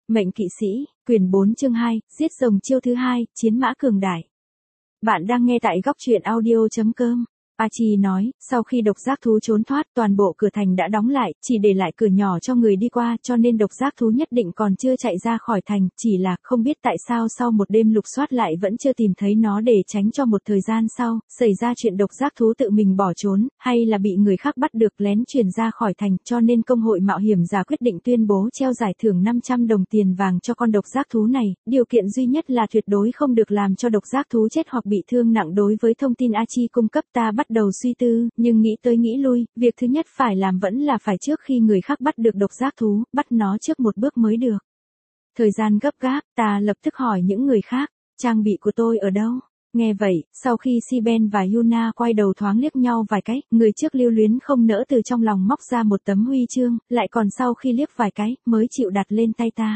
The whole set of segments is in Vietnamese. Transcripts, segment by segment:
Mệnh kỵ sĩ, quyển 4 chương 2, giết rồng chiêu thứ 2, chiến mã cường đại. Bạn đang nghe tại góc truyện audio.com. Archie nói, sau khi độc giác thú trốn thoát, toàn bộ cửa thành đã đóng lại, chỉ để lại cửa nhỏ cho người đi qua, cho nên độc giác thú nhất định còn chưa chạy ra khỏi thành, chỉ là không biết tại sao sau một đêm lục soát lại vẫn chưa tìm thấy nó, để tránh cho một thời gian sau xảy ra chuyện độc giác thú tự mình bỏ trốn, hay là bị người khác bắt được lén truyền ra khỏi thành, cho nên công hội mạo hiểm giả quyết định tuyên bố treo giải thưởng 500 đồng tiền vàng cho con độc giác thú này, điều kiện duy nhất là tuyệt đối không được làm cho độc giác thú chết hoặc bị thương nặng. Đối với thông tin Archie cung cấp, ta bắt đầu suy tư, nhưng nghĩ tới nghĩ lui, việc thứ nhất phải làm vẫn là phải trước khi người khác bắt được độc giác thú, bắt nó trước một bước mới được. Thời gian gấp gáp, ta lập tức hỏi những người khác, trang bị của tôi ở đâu? Nghe vậy, sau khi Siben và Yuna quay đầu thoáng liếc nhau vài cái, người trước lưu luyến không nỡ từ trong lòng móc ra một tấm huy chương, lại còn sau khi liếc vài cái, mới chịu đặt lên tay ta.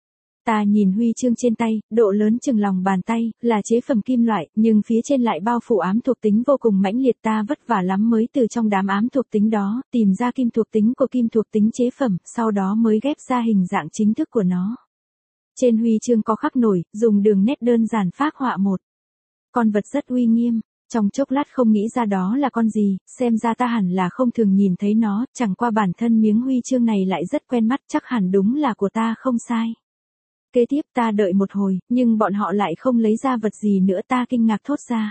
Ta nhìn huy chương trên tay, độ lớn chừng lòng bàn tay, là chế phẩm kim loại, nhưng phía trên lại bao phủ ám thuộc tính vô cùng mãnh liệt. Ta vất vả lắm mới từ trong đám ám thuộc tính đó, tìm ra kim thuộc tính của kim thuộc tính chế phẩm, sau đó mới ghép ra hình dạng chính thức của nó. Trên huy chương có khắc nổi, dùng đường nét đơn giản phác họa một con vật rất uy nghiêm. Trong chốc lát không nghĩ ra đó là con gì, xem ra ta hẳn là không thường nhìn thấy nó, chẳng qua bản thân miếng huy chương này lại rất quen mắt, chắc hẳn đúng là của ta không sai. Kế tiếp ta đợi một hồi, nhưng bọn họ lại không lấy ra vật gì nữa. Ta kinh ngạc thốt ra.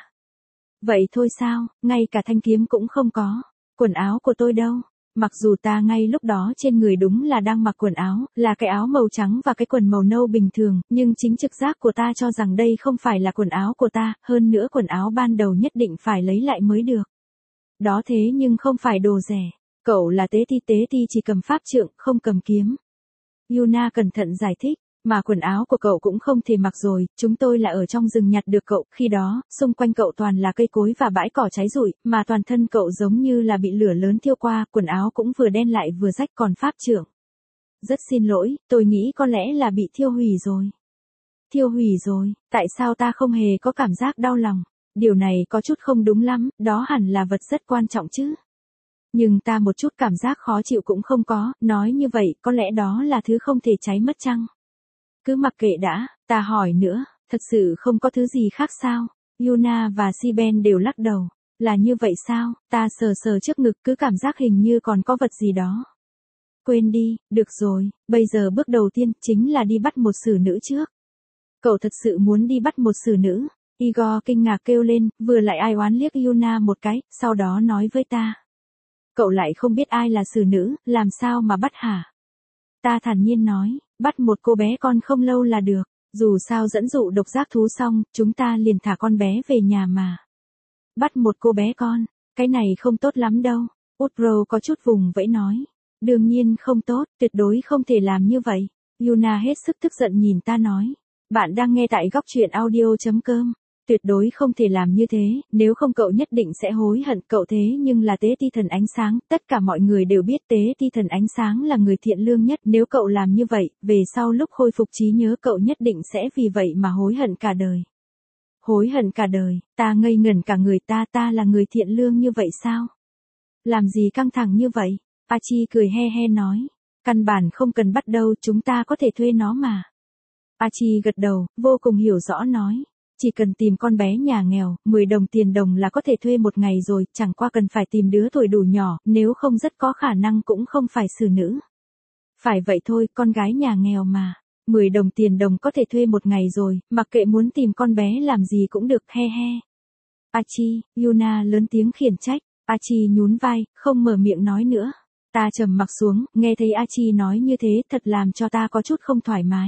Vậy thôi sao, ngay cả thanh kiếm cũng không có. Quần áo của tôi đâu? Mặc dù ta ngay lúc đó trên người đúng là đang mặc quần áo, là cái áo màu trắng và cái quần màu nâu bình thường, nhưng chính trực giác của ta cho rằng đây không phải là quần áo của ta, hơn nữa quần áo ban đầu nhất định phải lấy lại mới được. Đó thế nhưng không phải đồ rẻ. Cậu là tế ti chỉ cầm pháp trượng, không cầm kiếm. Yuna cẩn thận giải thích. Mà quần áo của cậu cũng không thể mặc rồi, chúng tôi là ở trong rừng nhặt được cậu, khi đó, xung quanh cậu toàn là cây cối và bãi cỏ cháy rụi, mà toàn thân cậu giống như là bị lửa lớn thiêu qua, quần áo cũng vừa đen lại vừa rách, còn pháp trượng. Rất xin lỗi, tôi nghĩ có lẽ là bị thiêu hủy rồi. Thiêu hủy rồi, tại sao ta không hề có cảm giác đau lòng? Điều này có chút không đúng lắm, đó hẳn là vật rất quan trọng chứ. Nhưng ta một chút cảm giác khó chịu cũng không có, nói như vậy, có lẽ đó là thứ không thể cháy mất chăng? Cứ mặc kệ đã, ta hỏi nữa, thật sự không có thứ gì khác sao? Yuna và Siben đều lắc đầu. Là như vậy sao? Ta sờ sờ trước ngực, cứ cảm giác hình như còn có vật gì đó. Quên đi, được rồi, bây giờ bước đầu tiên chính là đi bắt một xử nữ trước. Cậu thật sự muốn đi bắt một xử nữ? Igor kinh ngạc kêu lên, vừa lại ai oán liếc Yuna một cái, sau đó nói với ta. Cậu lại không biết ai là xử nữ, làm sao mà bắt hả? Ta thản nhiên nói, bắt một cô bé con không lâu là được, dù sao dẫn dụ độc giác thú xong, chúng ta liền thả con bé về nhà mà. Bắt một cô bé con, cái này không tốt lắm đâu, Utro có chút vùng vẫy nói. Đương nhiên không tốt, tuyệt đối không thể làm như vậy. Yuna hết sức tức giận nhìn ta nói. Bạn đang nghe tại góc truyện audio.com. Tuyệt đối không thể làm như thế, nếu không cậu nhất định sẽ hối hận. Cậu thế nhưng là tế ti thần ánh sáng, tất cả mọi người đều biết tế ti thần ánh sáng là người thiện lương nhất. Nếu cậu làm như vậy, về sau lúc khôi phục trí nhớ cậu nhất định sẽ vì vậy mà hối hận cả đời. Hối hận cả đời, ta ngây ngẩn cả người. Ta là người thiện lương như vậy sao? Làm gì căng thẳng như vậy? Archie cười he he nói. Căn bản không cần bắt đâu, chúng ta có thể thuê nó mà. Archie gật đầu, vô cùng hiểu rõ nói. Chỉ cần tìm con bé nhà nghèo, 10 đồng tiền đồng là có thể thuê một ngày rồi, chẳng qua cần phải tìm đứa tuổi đủ nhỏ, nếu không rất có khả năng cũng không phải xử nữ. Phải vậy thôi, con gái nhà nghèo mà. 10 đồng tiền đồng có thể thuê một ngày rồi, mặc kệ muốn tìm con bé làm gì cũng được, he he. Archie, Yuna lớn tiếng khiển trách. Archie nhún vai, không mở miệng nói nữa. Ta trầm mặc xuống, nghe thấy Archie nói như thế thật làm cho ta có chút không thoải mái.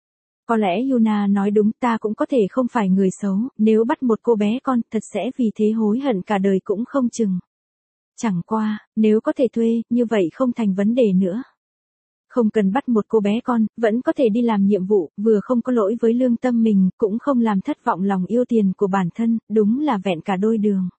Có lẽ Yuna nói đúng, ta cũng có thể không phải người xấu, nếu bắt một cô bé con, thật sẽ vì thế hối hận cả đời cũng không chừng. Chẳng qua, nếu có thể thuê, như vậy không thành vấn đề nữa. Không cần bắt một cô bé con, vẫn có thể đi làm nhiệm vụ, vừa không có lỗi với lương tâm mình, cũng không làm thất vọng lòng yêu tiền của bản thân, đúng là vẹn cả đôi đường.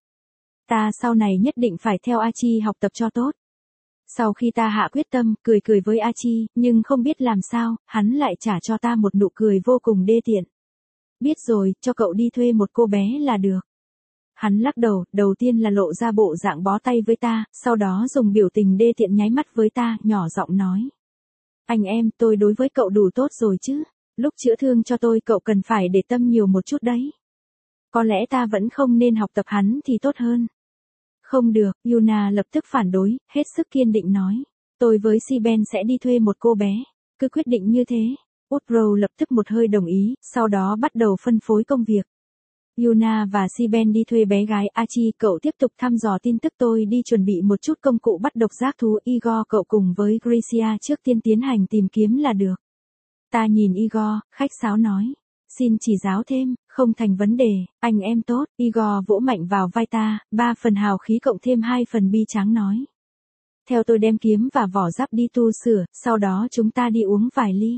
Ta sau này nhất định phải theo Archie học tập cho tốt. Sau khi ta hạ quyết tâm, cười với Archie, nhưng không biết làm sao, hắn lại trả cho ta một nụ cười vô cùng đê tiện. Biết rồi, cho cậu đi thuê một cô bé là được. Hắn lắc đầu, đầu tiên là lộ ra bộ dạng bó tay với ta, sau đó dùng biểu tình đê tiện nháy mắt với ta, nhỏ giọng nói. Anh em, tôi đối với cậu đủ tốt rồi chứ. Lúc chữa thương cho tôi cậu cần phải để tâm nhiều một chút đấy. Có lẽ ta vẫn không nên học tập hắn thì tốt hơn. Không được, Yuna lập tức phản đối, hết sức kiên định nói. Tôi với Si-ben sẽ đi thuê một cô bé. Cứ quyết định như thế. Woodrow lập tức một hơi đồng ý, sau đó bắt đầu phân phối công việc. Yuna và Si-ben đi thuê bé gái Archie, cậu tiếp tục thăm dò tin tức, tôi đi chuẩn bị một chút công cụ bắt độc giác thú. Igor, cậu cùng với Gracia trước tiên tiến hành tìm kiếm là được. Ta nhìn Igor, khách sáo nói. Xin chỉ giáo thêm, không thành vấn đề, anh em tốt. Igor vỗ mạnh vào vai ta, 3 phần hào khí cộng thêm 2 phần bi tráng nói. Theo tôi đem kiếm và vỏ giáp đi tu sửa, sau đó chúng ta đi uống vài ly.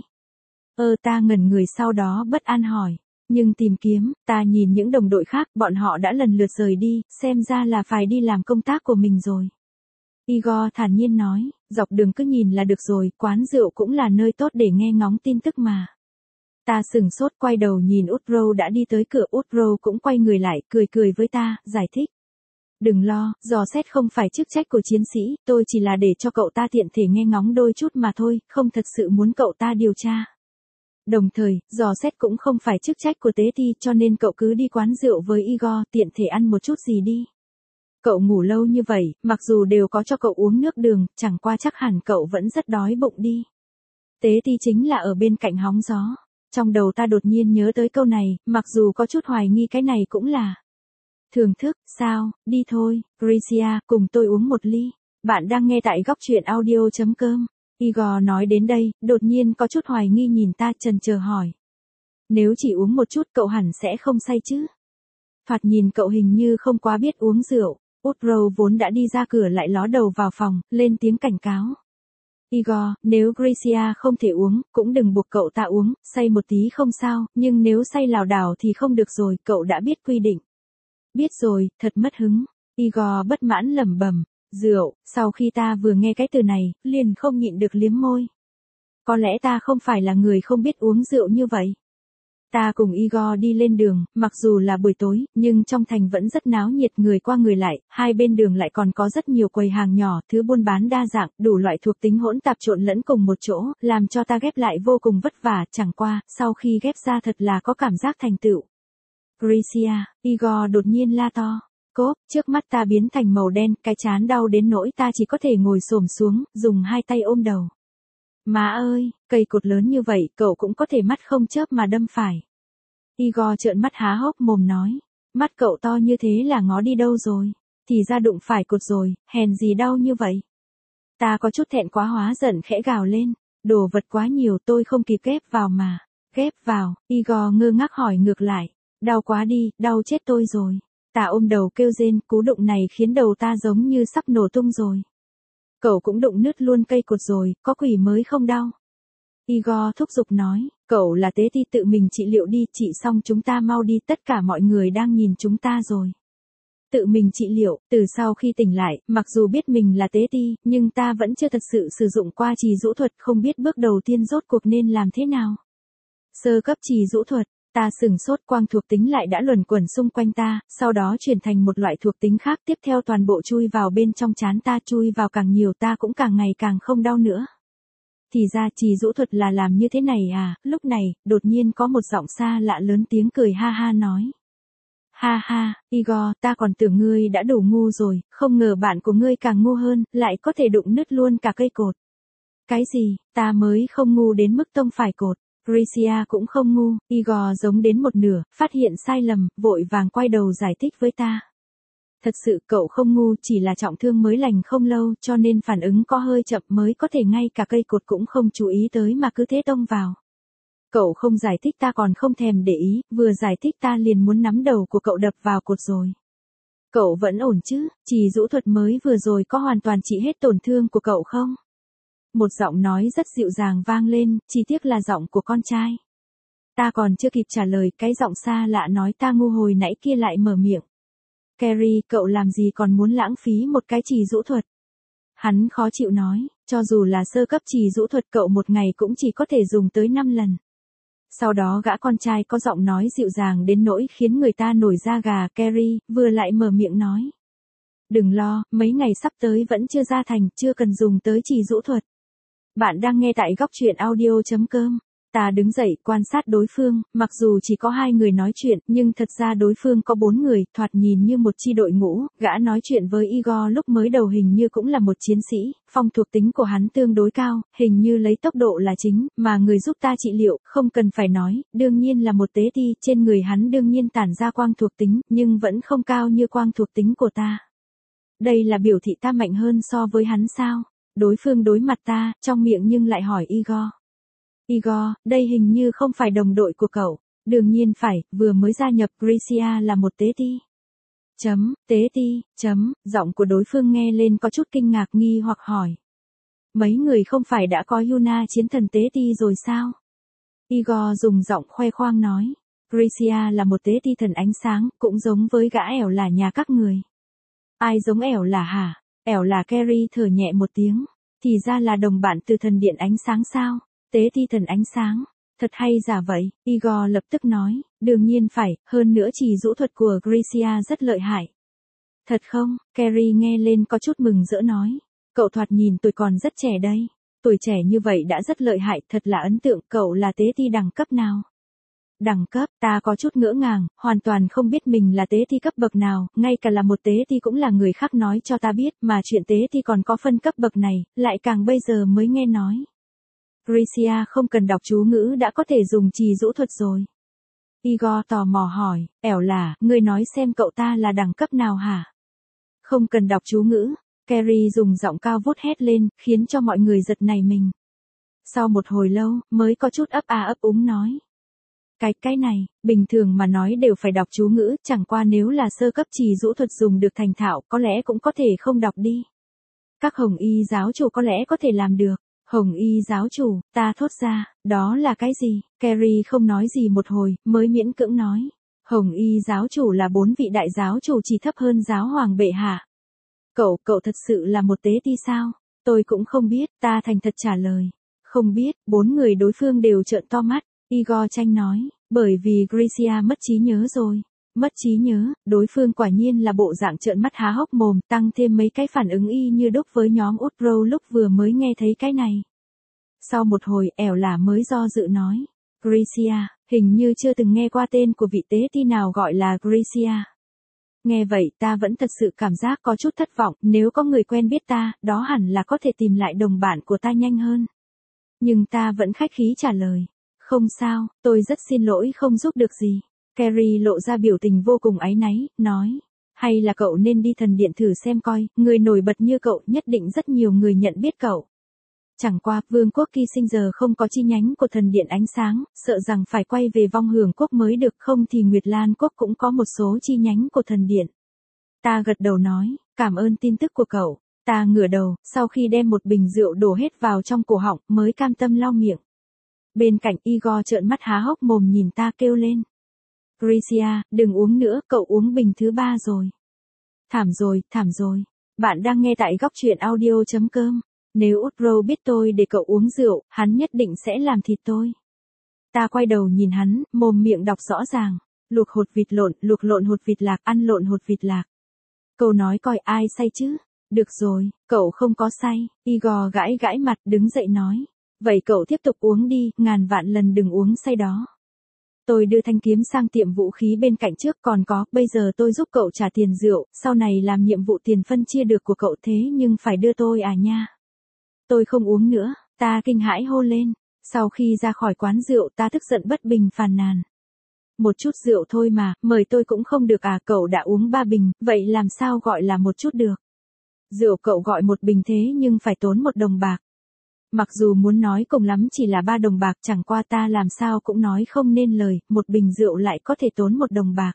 Ta ngẩn người sau đó bất an hỏi. Nhưng tìm kiếm, ta nhìn những đồng đội khác, bọn họ đã lần lượt rời đi, xem ra là phải đi làm công tác của mình rồi. Igor thản nhiên nói, dọc đường cứ nhìn là được rồi, quán rượu cũng là nơi tốt để nghe ngóng tin tức mà. Ta sửng sốt quay đầu nhìn Woodrow đã đi tới cửa. Woodrow cũng quay người lại, cười với ta, giải thích. Đừng lo, dò xét không phải chức trách của chiến sĩ, tôi chỉ là để cho cậu ta tiện thể nghe ngóng đôi chút mà thôi, không thật sự muốn cậu ta điều tra. Đồng thời, dò xét cũng không phải chức trách của tế ti, cho nên cậu cứ đi quán rượu với Igor, tiện thể ăn một chút gì đi. Cậu ngủ lâu như vậy, mặc dù đều có cho cậu uống nước đường, chẳng qua chắc hẳn cậu vẫn rất đói bụng đi. Tế ti chính là ở bên cạnh hóng gió. Trong đầu ta đột nhiên nhớ tới câu này, mặc dù có chút hoài nghi cái này cũng là thưởng thức, sao, đi thôi, Gracia, cùng tôi uống một ly. Bạn đang nghe tại góc truyện audio.com. Igor nói đến đây, đột nhiên có chút hoài nghi nhìn ta, chần chờ hỏi. Nếu chỉ uống một chút cậu hẳn sẽ không say chứ? Thoạt nhìn cậu hình như không quá biết uống rượu. Woodrow vốn đã đi ra cửa lại ló đầu vào phòng, lên tiếng cảnh cáo. Igor, nếu Gracia không thể uống, cũng đừng buộc cậu ta uống, say một tí không sao, nhưng nếu say lảo đảo thì không được rồi, cậu đã biết quy định. Biết rồi, thật mất hứng. Igor bất mãn lẩm bẩm. Rượu, sau khi ta vừa nghe cái từ này, liền không nhịn được liếm môi. Có lẽ ta không phải là người không biết uống rượu như vậy. Ta cùng Igor đi lên đường, mặc dù là buổi tối, nhưng trong thành vẫn rất náo nhiệt, người qua người lại, hai bên đường lại còn có rất nhiều quầy hàng nhỏ, thứ buôn bán đa dạng, đủ loại thuộc tính hỗn tạp trộn lẫn cùng một chỗ, làm cho ta ghép lại vô cùng vất vả, chẳng qua, sau khi ghép ra thật là có cảm giác thành tựu. Gracia, Igor đột nhiên la to. Cốp, trước mắt ta biến thành màu đen, cái trán đau đến nỗi ta chỉ có thể ngồi xổm xuống, dùng hai tay ôm đầu. Má ơi, cây cột lớn như vậy, cậu cũng có thể mắt không chớp mà đâm phải. Igor trợn mắt há hốc mồm nói. Mắt cậu to như thế là ngó đi đâu rồi? Thì ra đụng phải cột rồi, hèn gì đau như vậy? Ta có chút thẹn quá hóa giận khẽ gào lên. Đồ vật quá nhiều tôi không kịp ghép vào mà. Ghép vào, Igor ngơ ngác hỏi ngược lại. Đau quá đi, đau chết tôi rồi. Ta ôm đầu kêu rên, cú đụng này khiến đầu ta giống như sắp nổ tung rồi. Cậu cũng đụng nứt luôn cây cột rồi, có quỷ mới không đau. Igor thúc giục nói, cậu là tế ti tự mình trị liệu đi, trị xong chúng ta mau đi, tất cả mọi người đang nhìn chúng ta rồi. Tự mình trị liệu, từ sau khi tỉnh lại, mặc dù biết mình là tế ti, nhưng ta vẫn chưa thật sự sử dụng qua trì dũ thuật, không biết bước đầu tiên rốt cuộc nên làm thế nào. Sơ cấp trì dũ thuật. Ta sửng sốt, quang thuộc tính lại đã luẩn quẩn xung quanh ta, sau đó chuyển thành một loại thuộc tính khác, tiếp theo toàn bộ chui vào bên trong trán ta, chui vào càng nhiều ta cũng càng ngày càng không đau nữa. Thì ra trì dũ thuật là làm như thế này à? Lúc này, đột nhiên có một giọng xa lạ lớn tiếng cười ha ha nói. Ha ha, Igor, ta còn tưởng ngươi đã đủ ngu rồi, không ngờ bạn của ngươi càng ngu hơn, lại có thể đụng nứt luôn cả cây cột. Cái gì, ta mới không ngu đến mức tông phải cột. Gracia cũng không ngu, Igor giống đến một nửa, phát hiện sai lầm, vội vàng quay đầu giải thích với ta. Thật sự cậu không ngu, chỉ là trọng thương mới lành không lâu, cho nên phản ứng có hơi chậm, mới có thể ngay cả cây cột cũng không chú ý tới mà cứ thế tông vào. Cậu không giải thích ta còn không thèm để ý, vừa giải thích ta liền muốn nắm đầu của cậu đập vào cột rồi. Cậu vẫn ổn chứ, trì dũ thuật mới vừa rồi có hoàn toàn trị hết tổn thương của cậu không? Một giọng nói rất dịu dàng vang lên, chỉ tiếc là giọng của con trai. Ta còn chưa kịp trả lời, cái giọng xa lạ nói ta ngu hồi nãy kia lại mở miệng. Carrie, cậu làm gì còn muốn lãng phí một cái trì dũ thuật? Hắn khó chịu nói, cho dù là sơ cấp trì dũ thuật cậu một ngày cũng chỉ có thể dùng tới 5 lần. Sau đó gã con trai có giọng nói dịu dàng đến nỗi khiến người ta nổi da gà. Carrie, vừa lại mở miệng nói. Đừng lo, mấy ngày sắp tới vẫn chưa ra thành, chưa cần dùng tới trì dũ thuật. Bạn đang nghe tại góc truyện audio.com. Ta đứng dậy quan sát đối phương, mặc dù chỉ có 2 người nói chuyện, nhưng thật ra đối phương có 4 người, thoạt nhìn như một chi đội ngũ. Gã nói chuyện với Igor lúc mới đầu hình như cũng là một chiến sĩ, phong thuộc tính của hắn tương đối cao, hình như lấy tốc độ là chính, mà người giúp ta trị liệu, không cần phải nói, đương nhiên là một tế ti, trên người hắn đương nhiên tản ra quang thuộc tính, nhưng vẫn không cao như quang thuộc tính của ta. Đây là biểu thị ta mạnh hơn so với hắn sao? Đối phương đối mặt ta, trong miệng nhưng lại hỏi Igor. Igor, đây hình như không phải đồng đội của cậu. Đương nhiên phải, vừa mới gia nhập Gracia là một tế ti. Tế ti, giọng của đối phương nghe lên có chút kinh ngạc nghi hoặc hỏi. Mấy người không phải đã có Yuna chiến thần tế ti rồi sao? Igor dùng giọng khoe khoang nói. Gracia là một tế ti thần ánh sáng, cũng giống với gã ẻo là nhà các người. Ai giống ẻo là hả? Ẻo là Kerry thở nhẹ một tiếng. Thì ra là đồng bạn từ thần điện ánh sáng sao? Tế ti thần ánh sáng. Thật hay giả vậy? Igor lập tức nói. Đương nhiên phải, hơn nữa chỉ dũ thuật của Gracia rất lợi hại. Thật không? Kerry nghe lên có chút mừng rỡ nói. Cậu thoạt nhìn tuổi còn rất trẻ đây. Tuổi trẻ như vậy đã rất lợi hại, thật là ấn tượng. Cậu là tế ti đẳng cấp nào? Đẳng cấp, ta có chút ngỡ ngàng, hoàn toàn không biết mình là tế ti cấp bậc nào, ngay cả là một tế ti cũng là người khác nói cho ta biết, mà chuyện tế ti còn có phân cấp bậc này, lại càng bây giờ mới nghe nói. Gracia không cần đọc chú ngữ đã có thể dùng trì dũ thuật rồi. Igor tò mò hỏi, ẻo là, ngươi nói xem cậu ta là đẳng cấp nào hả? Không cần đọc chú ngữ, Kerry dùng giọng cao vút hét lên, khiến cho mọi người giật nảy mình. Sau một hồi lâu, mới có chút ấp ấp úng nói. Cái này, bình thường mà nói đều phải đọc chú ngữ, chẳng qua nếu là sơ cấp trì dũ thuật dùng được thành thạo, có lẽ cũng có thể không đọc đi. Các hồng y giáo chủ có lẽ có thể làm được. Hồng y giáo chủ, ta thốt ra, đó là cái gì? Kerry không nói gì một hồi, mới miễn cưỡng nói. Hồng y giáo chủ là 4 vị đại giáo chủ chỉ thấp hơn giáo hoàng bệ hạ. Cậu thật sự là một tế ti sao? Tôi cũng không biết, ta thành thật trả lời. Không biết, 4 người đối phương đều trợn to mắt. Igor tranh nói, bởi vì Gracia mất trí nhớ rồi. Mất trí nhớ, đối phương quả nhiên là bộ dạng trợn mắt há hốc mồm, tăng thêm mấy cái phản ứng y như đúc với nhóm Utro lúc vừa mới nghe thấy cái này. Sau một hồi, ẻo là mới do dự nói. Gracia, hình như chưa từng nghe qua tên của vị tế ti nào gọi là Gracia. Nghe vậy ta vẫn thật sự cảm giác có chút thất vọng, nếu có người quen biết ta, đó hẳn là có thể tìm lại đồng bạn của ta nhanh hơn. Nhưng ta vẫn khách khí trả lời. Không sao, tôi rất xin lỗi không giúp được gì. Kerry lộ ra biểu tình vô cùng áy náy, nói. Hay là cậu nên đi thần điện thử xem coi, người nổi bật như cậu nhất định rất nhiều người nhận biết cậu. Chẳng qua, vương quốc Kỳ Sinh giờ không có chi nhánh của thần điện ánh sáng, sợ rằng phải quay về vong hưởng quốc mới được, không thì Nguyệt Lan quốc cũng có một số chi nhánh của thần điện. Ta gật đầu nói, cảm ơn tin tức của cậu. Ta ngửa đầu, sau khi đem một bình rượu đổ hết vào trong cổ họng, mới cam tâm lau miệng. Bên cạnh Igor trợn mắt há hốc mồm nhìn ta kêu lên. Gracia, đừng uống nữa, cậu uống bình thứ 3 rồi. Thảm rồi. Bạn đang nghe tại góc truyện audio.com. Nếu Utro biết tôi để cậu uống rượu, hắn nhất định sẽ làm thịt tôi. Ta quay đầu nhìn hắn, mồm miệng đọc rõ ràng. Luộc hột vịt lộn, luộc lộn hột vịt lạc, ăn lộn hột vịt lạc. Cậu nói coi ai say chứ? Được rồi, cậu không có say. Igor gãi mặt, đứng dậy nói. Vậy cậu tiếp tục uống đi, ngàn vạn lần đừng uống say đó. Tôi đưa thanh kiếm sang tiệm vũ khí bên cạnh trước, còn có, bây giờ tôi giúp cậu trả tiền rượu, sau này làm nhiệm vụ tiền phân chia được của cậu thế nhưng phải đưa tôi à nha. Tôi không uống nữa, ta kinh hãi hô lên. Sau khi ra khỏi quán rượu ta tức giận bất bình phàn nàn. Một chút rượu thôi mà, mời tôi cũng không được à, cậu đã uống 3 bình, vậy làm sao gọi là một chút được. Rượu cậu gọi 1 bình thế nhưng phải tốn 1 đồng bạc. Mặc dù muốn nói cùng lắm chỉ là 3 đồng bạc, chẳng qua ta làm sao cũng nói không nên lời, 1 bình rượu lại có thể tốn 1 đồng bạc.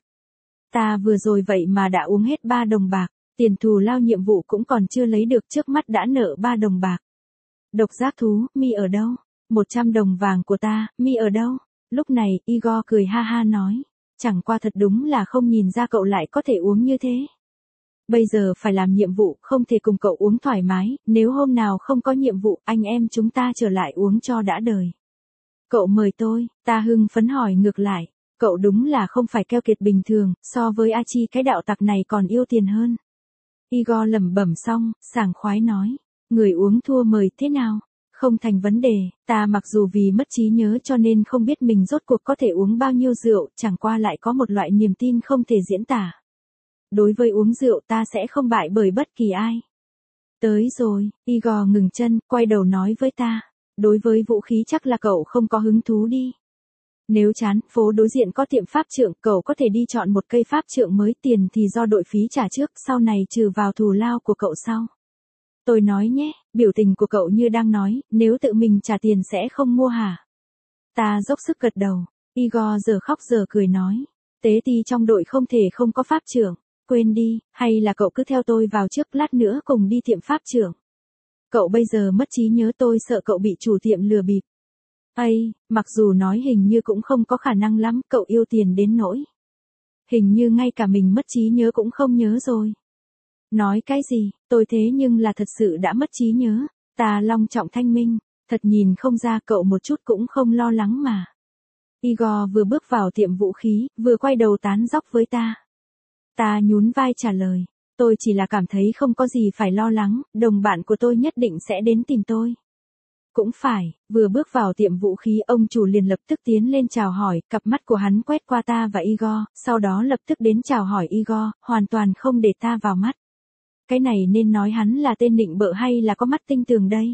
Ta vừa rồi vậy mà đã uống hết 3 đồng bạc, tiền thù lao nhiệm vụ cũng còn chưa lấy được, trước mắt đã nợ 3 đồng bạc. Độc giác thú, mi ở đâu? 100 đồng vàng của ta, mi ở đâu? Lúc này, Igor cười ha ha nói. Chẳng qua thật đúng là không nhìn ra cậu lại có thể uống như thế. Bây giờ phải làm nhiệm vụ, không thể cùng cậu uống thoải mái, nếu hôm nào không có nhiệm vụ, anh em chúng ta trở lại uống cho đã đời. Cậu mời tôi, ta hưng phấn hỏi ngược lại. Cậu đúng là không phải keo kiệt bình thường, so với A Chi cái đạo tặc này còn yêu tiền hơn. Igor lẩm bẩm xong, sảng khoái nói. Người uống thua mời thế nào? Không thành vấn đề, ta mặc dù vì mất trí nhớ cho nên không biết mình rốt cuộc có thể uống bao nhiêu rượu, chẳng qua lại có một loại niềm tin không thể diễn tả. Đối với uống rượu ta sẽ không bại bởi bất kỳ ai. Tới rồi, Igor ngừng chân, quay đầu nói với ta. Đối với vũ khí chắc là cậu không có hứng thú đi. Nếu chán, phố đối diện có tiệm pháp trượng, cậu có thể đi chọn một cây pháp trượng mới, tiền thì do đội phí trả trước, sau này trừ vào thù lao của cậu sau. Tôi nói nhé, biểu tình của cậu như đang nói, nếu tự mình trả tiền sẽ không mua hả? Ta dốc sức gật đầu. Igor giờ khóc giờ cười nói. Tế ti trong đội không thể không có pháp trưởng. Quên đi, hay là cậu cứ theo tôi vào trước, lát nữa cùng đi tiệm pháp trưởng. Cậu bây giờ mất trí nhớ, tôi sợ cậu bị chủ tiệm lừa bịp. Ây, mặc dù nói hình như cũng không có khả năng lắm, cậu yêu tiền đến nỗi. Hình như ngay cả mình mất trí nhớ cũng không nhớ rồi. Nói cái gì, tôi thế nhưng là thật sự đã mất trí nhớ. Ta long trọng thanh minh, thật nhìn không ra cậu một chút cũng không lo lắng mà. Igor vừa bước vào tiệm vũ khí, vừa quay đầu tán dóc với ta. Ta nhún vai trả lời, tôi chỉ là cảm thấy không có gì phải lo lắng, đồng bạn của tôi nhất định sẽ đến tìm tôi. Cũng phải, vừa bước vào tiệm vũ khí ông chủ liền lập tức tiến lên chào hỏi, cặp mắt của hắn quét qua ta và Igor, sau đó lập tức đến chào hỏi Igor, hoàn toàn không để ta vào mắt. Cái này nên nói hắn là tên nịnh bợ hay là có mắt tinh tường đây?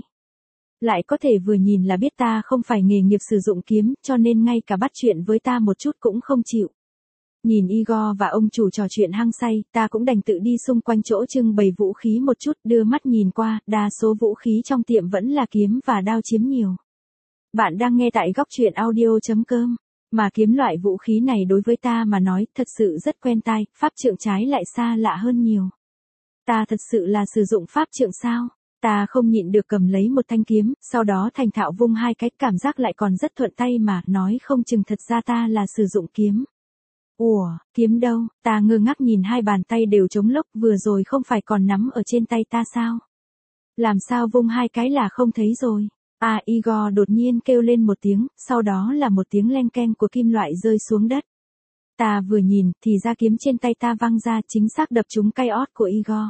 Lại có thể vừa nhìn là biết ta không phải nghề nghiệp sử dụng kiếm, cho nên ngay cả bắt chuyện với ta một chút cũng không chịu. Nhìn Igor và ông chủ trò chuyện hăng say, ta cũng đành tự đi xung quanh chỗ trưng bày vũ khí một chút, đưa mắt nhìn qua, đa số vũ khí trong tiệm vẫn là kiếm và đao chiếm nhiều. Bạn đang nghe tại góc truyện audio.com, mà kiếm loại vũ khí này đối với ta mà nói thật sự rất quen tai, pháp trượng trái lại xa lạ hơn nhiều. Ta thật sự là sử dụng pháp trượng sao? Ta không nhịn được cầm lấy một thanh kiếm, sau đó thành thạo vung hai cái, cảm giác lại còn rất thuận tay mà, nói không chừng thật ra ta là sử dụng kiếm. Ủa, kiếm đâu? Ta ngơ ngác nhìn hai bàn tay đều trống lốc, vừa rồi không phải còn nắm ở trên tay ta sao? Làm sao vung hai cái là không thấy rồi? À, Igor đột nhiên kêu lên một tiếng, sau đó là một tiếng leng keng của kim loại rơi xuống đất. Ta vừa nhìn, thì ra kiếm trên tay ta văng ra, chính xác đập trúng cây ót của Igor.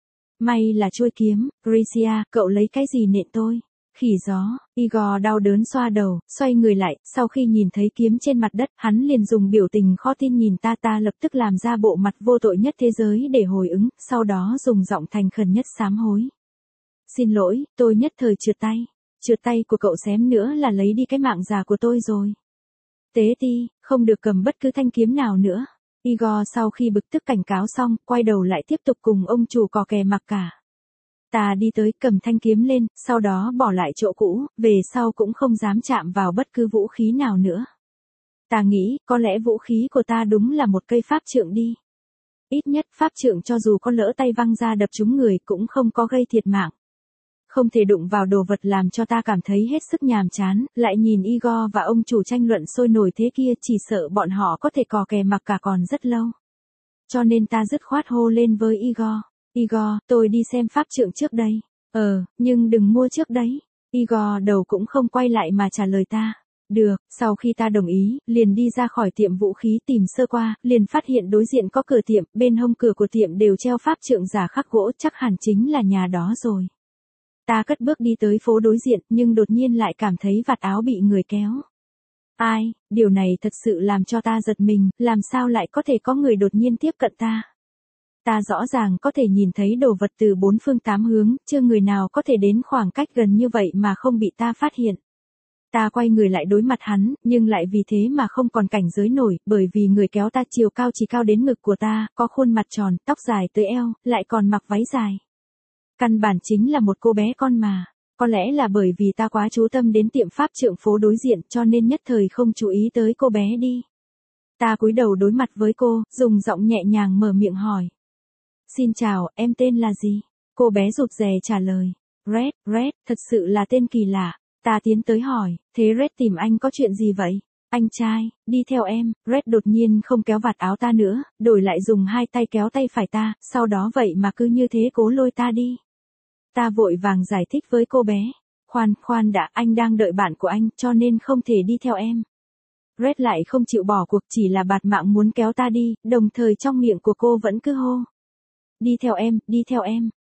May là chuôi kiếm. Gracia, cậu lấy cái gì nện tôi? Khỉ gió. Igor đau đớn xoa đầu, xoay người lại, sau khi nhìn thấy kiếm trên mặt đất, hắn liền dùng biểu tình khó tin nhìn ta, ta lập tức làm ra bộ mặt vô tội nhất thế giới để hồi ứng, sau đó dùng giọng thành khẩn nhất sám hối. Xin lỗi, tôi nhất thời trượt tay. Trượt tay của cậu xém nữa là lấy đi cái mạng già của tôi rồi. Tế ti, không được cầm bất cứ thanh kiếm nào nữa. Igor sau khi bực tức cảnh cáo xong, quay đầu lại tiếp tục cùng ông chủ cò kè mặc cả. Ta đi tới cầm thanh kiếm lên, sau đó bỏ lại chỗ cũ, về sau cũng không dám chạm vào bất cứ vũ khí nào nữa. Ta nghĩ, có lẽ vũ khí của ta đúng là một cây pháp trượng đi. Ít nhất pháp trượng cho dù có lỡ tay văng ra đập trúng người cũng không có gây thiệt mạng. Không thể đụng vào đồ vật làm cho ta cảm thấy hết sức nhàm chán, lại nhìn Igor và ông chủ tranh luận sôi nổi thế kia, chỉ sợ bọn họ có thể cò kè mặc cả còn rất lâu. Cho nên ta dứt khoát hô lên với Igor. Igor, tôi đi xem pháp trượng trước đây. Nhưng đừng mua trước đấy. Igor đầu cũng không quay lại mà trả lời ta. Được, sau khi ta đồng ý, liền đi ra khỏi tiệm vũ khí tìm sơ qua, liền phát hiện đối diện có cửa tiệm, bên hông cửa của tiệm đều treo pháp trượng giả khắc gỗ, chắc hẳn chính là nhà đó rồi. Ta cất bước đi tới phố đối diện, nhưng đột nhiên lại cảm thấy vạt áo bị người kéo. Ai, điều này thật sự làm cho ta giật mình, làm sao lại có thể có người đột nhiên tiếp cận ta. Ta rõ ràng có thể nhìn thấy đồ vật từ bốn phương tám hướng, chưa người nào có thể đến khoảng cách gần như vậy mà không bị ta phát hiện. Ta quay người lại đối mặt hắn, nhưng lại vì thế mà không còn cảnh giới nổi, bởi vì người kéo ta chiều cao chỉ cao đến ngực của ta, có khuôn mặt tròn, tóc dài tới eo, lại còn mặc váy dài. Căn bản chính là một cô bé con mà. Có lẽ là bởi vì ta quá chú tâm đến tiệm pháp trượng phố đối diện cho nên nhất thời không chú ý tới cô bé đi. Ta cúi đầu đối mặt với cô, dùng giọng nhẹ nhàng mở miệng hỏi. Xin chào, em tên là gì? Cô bé rụt rè trả lời. Red, thật sự là tên kỳ lạ. Ta tiến tới hỏi, thế Red tìm anh có chuyện gì vậy? Anh trai, đi theo em. Red đột nhiên không kéo vạt áo ta nữa, đổi lại dùng hai tay kéo tay phải ta, sau đó vậy mà cứ như thế cố lôi ta đi. Ta vội vàng giải thích với cô bé. Khoan đã, anh đang đợi bạn của anh, cho nên không thể đi theo em. Red lại không chịu bỏ cuộc, chỉ là bạt mạng muốn kéo ta đi, đồng thời trong miệng của cô vẫn cứ hô. Đi theo em.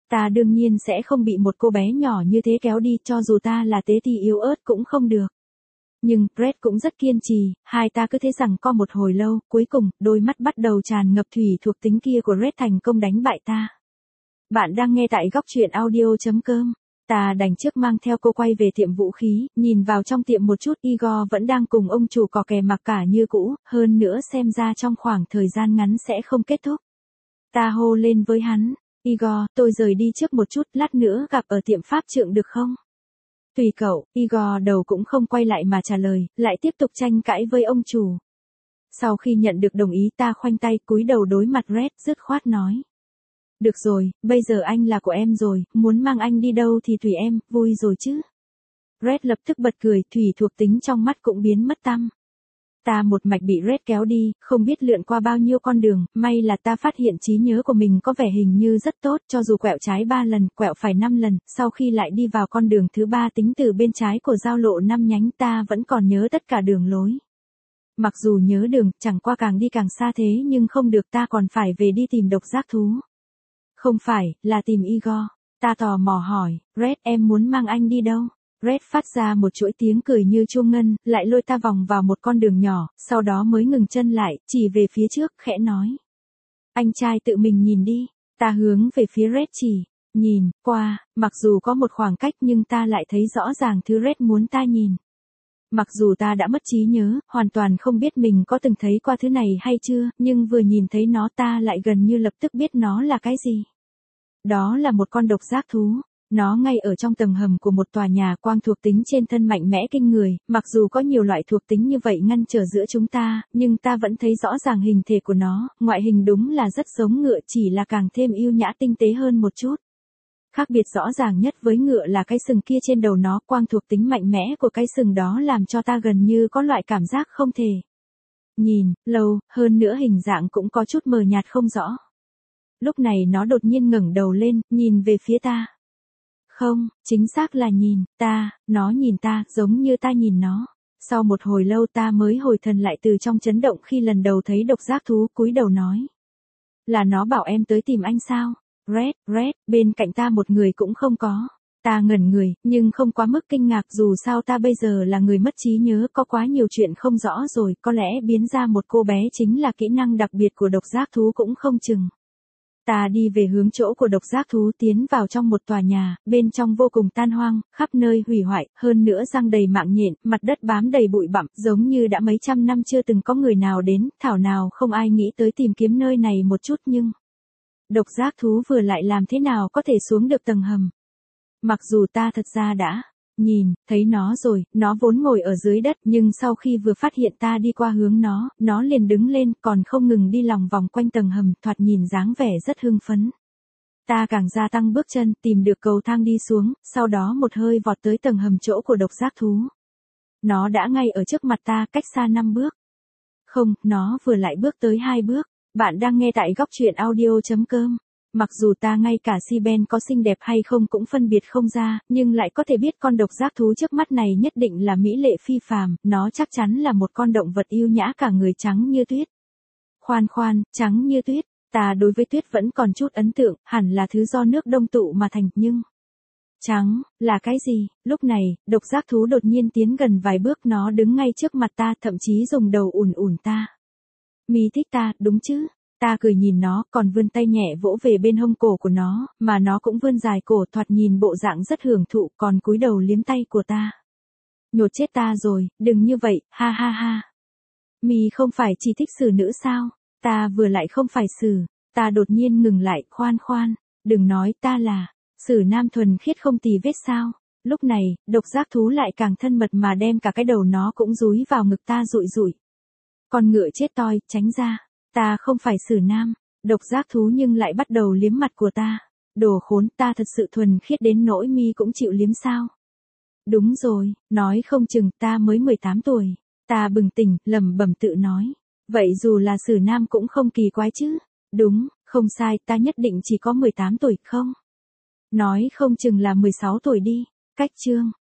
Ta đương nhiên sẽ không bị một cô bé nhỏ như thế kéo đi, cho dù ta là tế ti yếu ớt cũng không được. Nhưng Red cũng rất kiên trì, hai ta cứ thế giằng co một hồi lâu, cuối cùng, đôi mắt bắt đầu tràn ngập thủy thuộc tính kia của Red thành công đánh bại ta. Bạn đang nghe tại góc truyện audio.com. Ta đành trước mang theo cô quay về tiệm vũ khí, nhìn vào trong tiệm một chút, Igor vẫn đang cùng ông chủ cò kè mặc cả như cũ, hơn nữa xem ra trong khoảng thời gian ngắn sẽ không kết thúc. Ta hô lên với hắn, Igor, tôi rời đi trước một chút, lát nữa gặp ở tiệm pháp trượng được không? Tùy cậu, Igor đầu cũng không quay lại mà trả lời, lại tiếp tục tranh cãi với ông chủ. Sau khi nhận được đồng ý, ta khoanh tay cúi đầu đối mặt Red, dứt khoát nói. Được rồi, bây giờ anh là của em rồi, muốn mang anh đi đâu thì tùy em, vui rồi chứ. Red lập tức bật cười, thủy thuộc tính trong mắt cũng biến mất tăm. Ta một mạch bị Red kéo đi, không biết lượn qua bao nhiêu con đường, may là ta phát hiện trí nhớ của mình có vẻ hình như rất tốt, cho dù quẹo trái 3 lần, quẹo phải 5 lần, sau khi lại đi vào con đường thứ 3 tính từ bên trái của giao lộ 5 nhánh, ta vẫn còn nhớ tất cả đường lối. Mặc dù nhớ đường, chẳng qua càng đi càng xa thế nhưng không được, ta còn phải về đi tìm độc giác thú. Không phải, là tìm Igor. Ta tò mò hỏi, Red, em muốn mang anh đi đâu? Red phát ra một chuỗi tiếng cười như chuông ngân, lại lôi ta vòng vào một con đường nhỏ, sau đó mới ngừng chân lại, chỉ về phía trước, khẽ nói. Anh trai tự mình nhìn đi. Ta hướng về phía Red chỉ. Nhìn, qua, mặc dù có một khoảng cách nhưng ta lại thấy rõ ràng thứ Red muốn ta nhìn. Mặc dù ta đã mất trí nhớ, hoàn toàn không biết mình có từng thấy qua thứ này hay chưa, nhưng vừa nhìn thấy nó ta lại gần như lập tức biết nó là cái gì. Đó là một con độc giác thú. Nó ngay ở trong tầng hầm của một tòa nhà, quang thuộc tính trên thân mạnh mẽ kinh người, mặc dù có nhiều loại thuộc tính như vậy ngăn trở giữa chúng ta, nhưng ta vẫn thấy rõ ràng hình thể của nó, ngoại hình đúng là rất giống ngựa, chỉ là càng thêm yêu nhã tinh tế hơn một chút. Khác biệt rõ ràng nhất với ngựa là cái sừng kia trên đầu nó, quang thuộc tính mạnh mẽ của cái sừng đó làm cho ta gần như có loại cảm giác không thể nhìn lâu, hơn nữa hình dạng cũng có chút mờ nhạt không rõ. Lúc này nó đột nhiên ngẩng đầu lên, nhìn về phía ta. Không, chính xác là nhìn ta, nó nhìn ta, giống như ta nhìn nó. Sau một hồi lâu ta mới hồi thần lại từ trong chấn động khi lần đầu thấy độc giác thú, cúi đầu nói. Là nó bảo em tới tìm anh sao? Red, bên cạnh ta một người cũng không có. Ta ngẩn người, nhưng không quá mức kinh ngạc, dù sao ta bây giờ là người mất trí nhớ, có quá nhiều chuyện không rõ rồi, có lẽ biến ra một cô bé chính là kỹ năng đặc biệt của độc giác thú cũng không chừng. Ta đi về hướng chỗ của độc giác thú, tiến vào trong một tòa nhà, bên trong vô cùng tan hoang, khắp nơi hủy hoại, hơn nữa răng đầy mạng nhện, mặt đất bám đầy bụi bặm, giống như đã mấy trăm năm chưa từng có người nào đến, thảo nào không ai nghĩ tới tìm kiếm nơi này một chút, nhưng độc giác thú vừa lại làm thế nào có thể xuống được tầng hầm. Mặc dù ta thật ra đã nhìn thấy nó rồi, nó vốn ngồi ở dưới đất, nhưng sau khi vừa phát hiện ta đi qua hướng nó liền đứng lên, còn không ngừng đi lòng vòng quanh tầng hầm, thoạt nhìn dáng vẻ rất hưng phấn. Ta càng gia tăng bước chân, tìm được cầu thang đi xuống, sau đó một hơi vọt tới tầng hầm chỗ của độc giác thú. Nó đã ngay ở trước mặt ta, cách xa 5 bước. Không, nó vừa lại bước tới 2 bước. Bạn đang nghe tại góc truyện audio.com. Mặc dù ta ngay cả si Ben có xinh đẹp hay không cũng phân biệt không ra, nhưng lại có thể biết con độc giác thú trước mắt này nhất định là mỹ lệ phi phàm, nó chắc chắn là một con động vật yêu nhã, cả người trắng như tuyết. Khoan, trắng như tuyết, ta đối với tuyết vẫn còn chút ấn tượng, hẳn là thứ do nước đông tụ mà thành, nhưng trắng, là cái gì? Lúc này, độc giác thú đột nhiên tiến gần vài bước, nó đứng ngay trước mặt ta, thậm chí dùng đầu ủn ta. Mi thích ta, đúng chứ? Ta cười nhìn nó, còn vươn tay nhẹ vỗ về bên hông cổ của nó, mà nó cũng vươn dài cổ, thoạt nhìn bộ dạng rất hưởng thụ, còn cúi đầu liếm tay của ta. Nhột chết ta rồi, đừng như vậy, ha ha ha. Mi không phải chỉ thích xử nữ sao? Ta vừa lại không phải xử. Ta đột nhiên ngừng lại, khoan, đừng nói ta là xử nam thuần khiết không tì vết sao? Lúc này, độc giác thú lại càng thân mật mà đem cả cái đầu nó cũng dúi vào ngực ta rụi. Con ngựa chết toi, tránh ra. Ta không phải xử nam. Độc giác thú nhưng lại bắt đầu liếm mặt của ta. Đồ khốn, ta thật sự thuần khiết đến nỗi Mi cũng chịu liếm sao? Đúng rồi, nói không chừng ta mới 18 tuổi. Ta bừng tỉnh, lẩm bẩm tự nói. Vậy dù là xử nam cũng không kỳ quái chứ. Đúng, không sai, ta nhất định chỉ có 18 tuổi, không? Nói không chừng là 16 tuổi đi. Cách chương.